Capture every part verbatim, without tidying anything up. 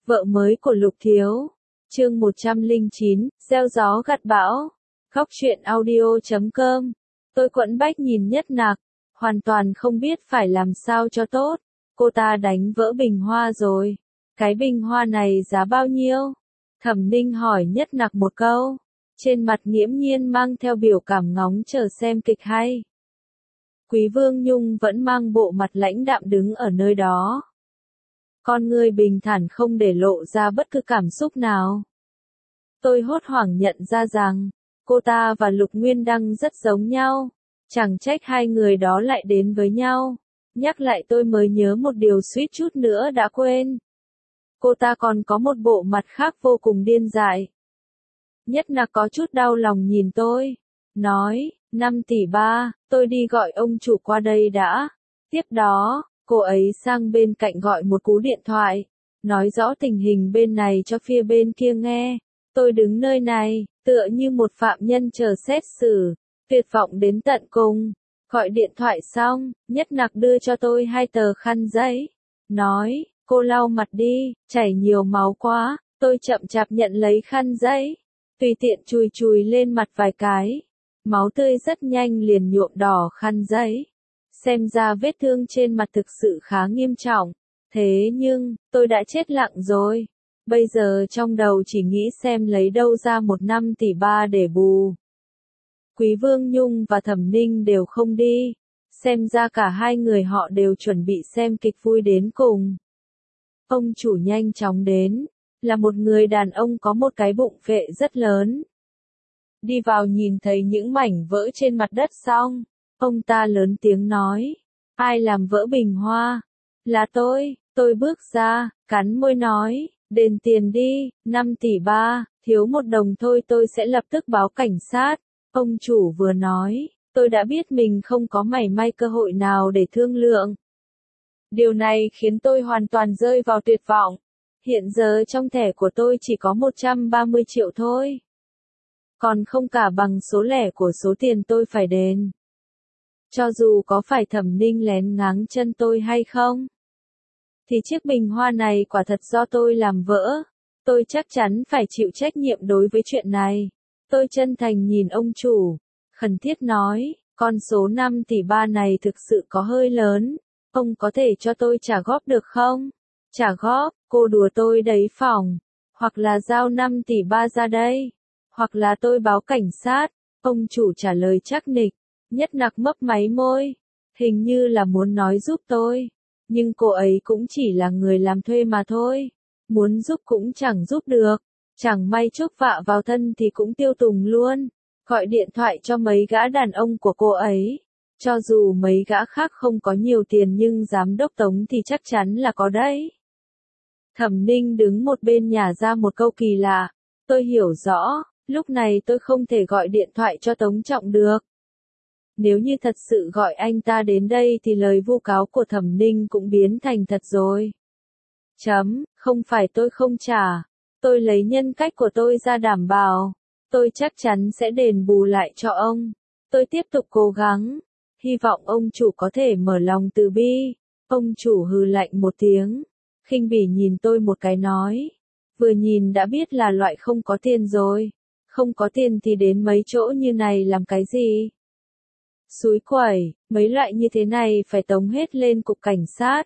Vợ mới của Lục Thiếu. Chương một trăm lẻ chín, gieo gió gặt bão. Góc truyện audio chấm com. Tôi quẫn bách nhìn Nhất Nặc, hoàn toàn không biết phải làm sao cho tốt. Cô ta đánh vỡ bình hoa rồi. Cái bình hoa này giá bao nhiêu? Thẩm Ninh hỏi Nhất Nặc một câu. Trên mặt nghiễm nhiên mang theo biểu cảm ngóng chờ xem kịch hay. Quý Vương Nhung vẫn mang bộ mặt lãnh đạm đứng ở nơi đó. Con người bình thản không để lộ ra bất cứ cảm xúc nào. Tôi hốt hoảng nhận ra rằng, cô ta và Lục Nguyên Đăng rất giống nhau. Chẳng trách hai người đó lại đến với nhau. Nhắc lại tôi mới nhớ một điều suýt chút nữa đã quên. Cô ta còn có một bộ mặt khác vô cùng điên dại. Nhất Nặc có chút đau lòng nhìn tôi. Nói, năm tỷ ba, tôi đi gọi ông chủ qua đây đã. Tiếp đó, cô ấy sang bên cạnh gọi một cú điện thoại. Nói rõ tình hình bên này cho phía bên kia nghe. Tôi đứng nơi này, tựa như một phạm nhân chờ xét xử. Tuyệt vọng đến tận cùng. Gọi điện thoại xong, Nhất Nặc đưa cho tôi hai tờ khăn giấy. Nói, cô lau mặt đi, chảy nhiều máu quá. Tôi chậm chạp nhận lấy khăn giấy. Tùy tiện chùi chùi lên mặt vài cái. Máu tươi rất nhanh liền nhuộm đỏ khăn giấy. Xem ra vết thương trên mặt thực sự khá nghiêm trọng. Thế nhưng, tôi đã chết lặng rồi. Bây giờ trong đầu chỉ nghĩ xem lấy đâu ra một năm tỷ ba để bù. Quý Vương Nhung và Thẩm Ninh đều không đi. Xem ra cả hai người họ đều chuẩn bị xem kịch vui đến cùng. Ông chủ nhanh chóng đến. Là một người đàn ông có một cái bụng phệ rất lớn. Đi vào nhìn thấy những mảnh vỡ trên mặt đất xong. Ông ta lớn tiếng nói. Ai làm vỡ bình hoa? Là tôi. Tôi bước ra, cắn môi nói. Đền tiền đi, năm tỷ ba, thiếu một đồng thôi tôi sẽ lập tức báo cảnh sát. Ông chủ vừa nói, tôi đã biết mình không có mảy may cơ hội nào để thương lượng. Điều này khiến tôi hoàn toàn rơi vào tuyệt vọng. Hiện giờ trong thẻ của tôi chỉ có một trăm ba mươi triệu thôi. Còn không cả bằng số lẻ của số tiền tôi phải đền. Cho dù có phải Thẩm Ninh lén ngáng chân tôi hay không, thì chiếc bình hoa này quả thật do tôi làm vỡ. Tôi chắc chắn phải chịu trách nhiệm đối với chuyện này. Tôi chân thành nhìn ông chủ, khẩn thiết nói, con số năm tỷ ba này thực sự có hơi lớn. Ông có thể cho tôi trả góp được không? Trả góp, cô đùa tôi đấy phỏng. Hoặc là giao năm tỷ ba ra đây. Hoặc là tôi báo cảnh sát. Ông chủ trả lời chắc nịch. Nhất Nặc mấp máy môi. Hình như là muốn nói giúp tôi. Nhưng cô ấy cũng chỉ là người làm thuê mà thôi. Muốn giúp cũng chẳng giúp được. Chẳng may chuốc vạ vào thân thì cũng tiêu tùng luôn. Gọi điện thoại cho mấy gã đàn ông của cô ấy. Cho dù mấy gã khác không có nhiều tiền nhưng giám đốc Tống thì chắc chắn là có đấy. Thẩm Ninh đứng một bên nhả ra một câu kỳ lạ. Tôi hiểu rõ, lúc này tôi không thể gọi điện thoại cho Tống Trọng được. Nếu như thật sự gọi anh ta đến đây thì lời vu cáo của Thẩm Ninh cũng biến thành thật rồi. Chấm, không phải tôi không trả. Tôi lấy nhân cách của tôi ra đảm bảo. Tôi chắc chắn sẽ đền bù lại cho ông. Tôi tiếp tục cố gắng. Hy vọng ông chủ có thể mở lòng từ bi. Ông chủ hừ lạnh một tiếng. Khinh bỉ nhìn tôi một cái nói. Vừa nhìn đã biết là loại không có tiền rồi. Không có tiền thì đến mấy chỗ như này làm cái gì? Xúi quẩy, mấy loại như thế này phải tống hết lên cục cảnh sát.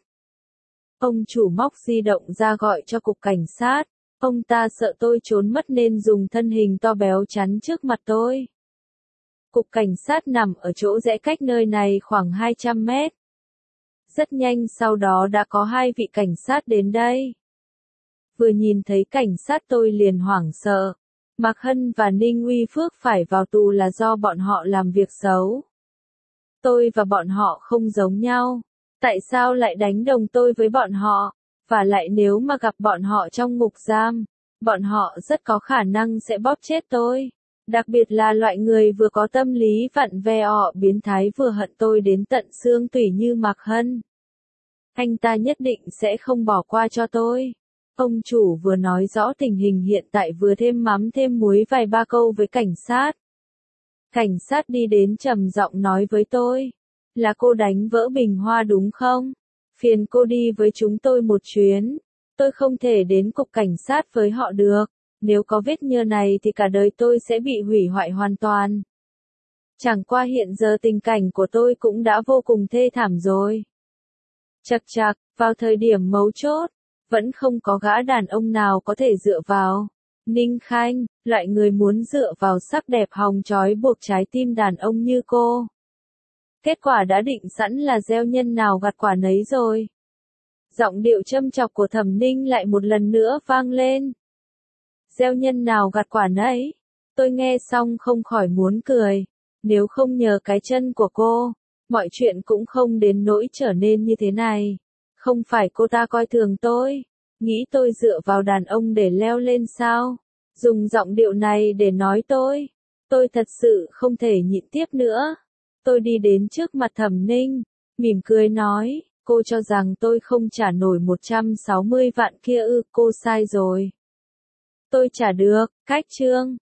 Ông chủ móc di động ra gọi cho cục cảnh sát. Ông ta sợ tôi trốn mất nên dùng thân hình to béo chắn trước mặt tôi. Cục cảnh sát nằm ở chỗ rẽ cách nơi này khoảng hai trăm mét. Rất nhanh sau đó đã có hai vị cảnh sát đến đây. Vừa nhìn thấy cảnh sát tôi liền hoảng sợ. Mạc Hân và Ninh Uy Phước phải vào tù là do bọn họ làm việc xấu. Tôi và bọn họ không giống nhau. Tại sao lại đánh đồng tôi với bọn họ? Và lại nếu mà gặp bọn họ trong ngục giam, bọn họ rất có khả năng sẽ bóp chết tôi. Đặc biệt là loại người vừa có tâm lý vặn vẹo biến thái vừa hận tôi đến tận xương tủy như Mạc Hân. Anh ta nhất định sẽ không bỏ qua cho tôi. Ông chủ vừa nói rõ tình hình hiện tại vừa thêm mắm thêm muối vài ba câu với cảnh sát. Cảnh sát đi đến trầm giọng nói với tôi. Là cô đánh vỡ bình hoa đúng không? Phiền cô đi với chúng tôi một chuyến. Tôi không thể đến cục cảnh sát với họ được. Nếu có vết nhơ này thì cả đời tôi sẽ bị hủy hoại hoàn toàn. Chẳng qua hiện giờ tình cảnh của tôi cũng đã vô cùng thê thảm rồi. Chậc chạc, vào thời điểm mấu chốt, vẫn không có gã đàn ông nào có thể dựa vào. Ninh Khanh, loại người muốn dựa vào sắc đẹp hòng trói buộc trái tim đàn ông như cô. Kết quả đã định sẵn là gieo nhân nào gặt quả nấy rồi. Giọng điệu châm chọc của Thẩm Ninh lại một lần nữa vang lên. Gieo nhân nào gặt quả nấy. Tôi nghe xong không khỏi muốn cười. Nếu không nhờ cái chân của cô, mọi chuyện cũng không đến nỗi trở nên như thế này. Không phải cô ta coi thường tôi, nghĩ tôi dựa vào đàn ông để leo lên sao? Dùng giọng điệu này để nói tôi. Tôi thật sự không thể nhịn tiếp nữa. Tôi đi đến trước mặt Thẩm Ninh, mỉm cười nói, cô cho rằng tôi không trả nổi một trăm sáu mươi vạn kia ư, cô sai rồi. Tôi trả được, cách chương.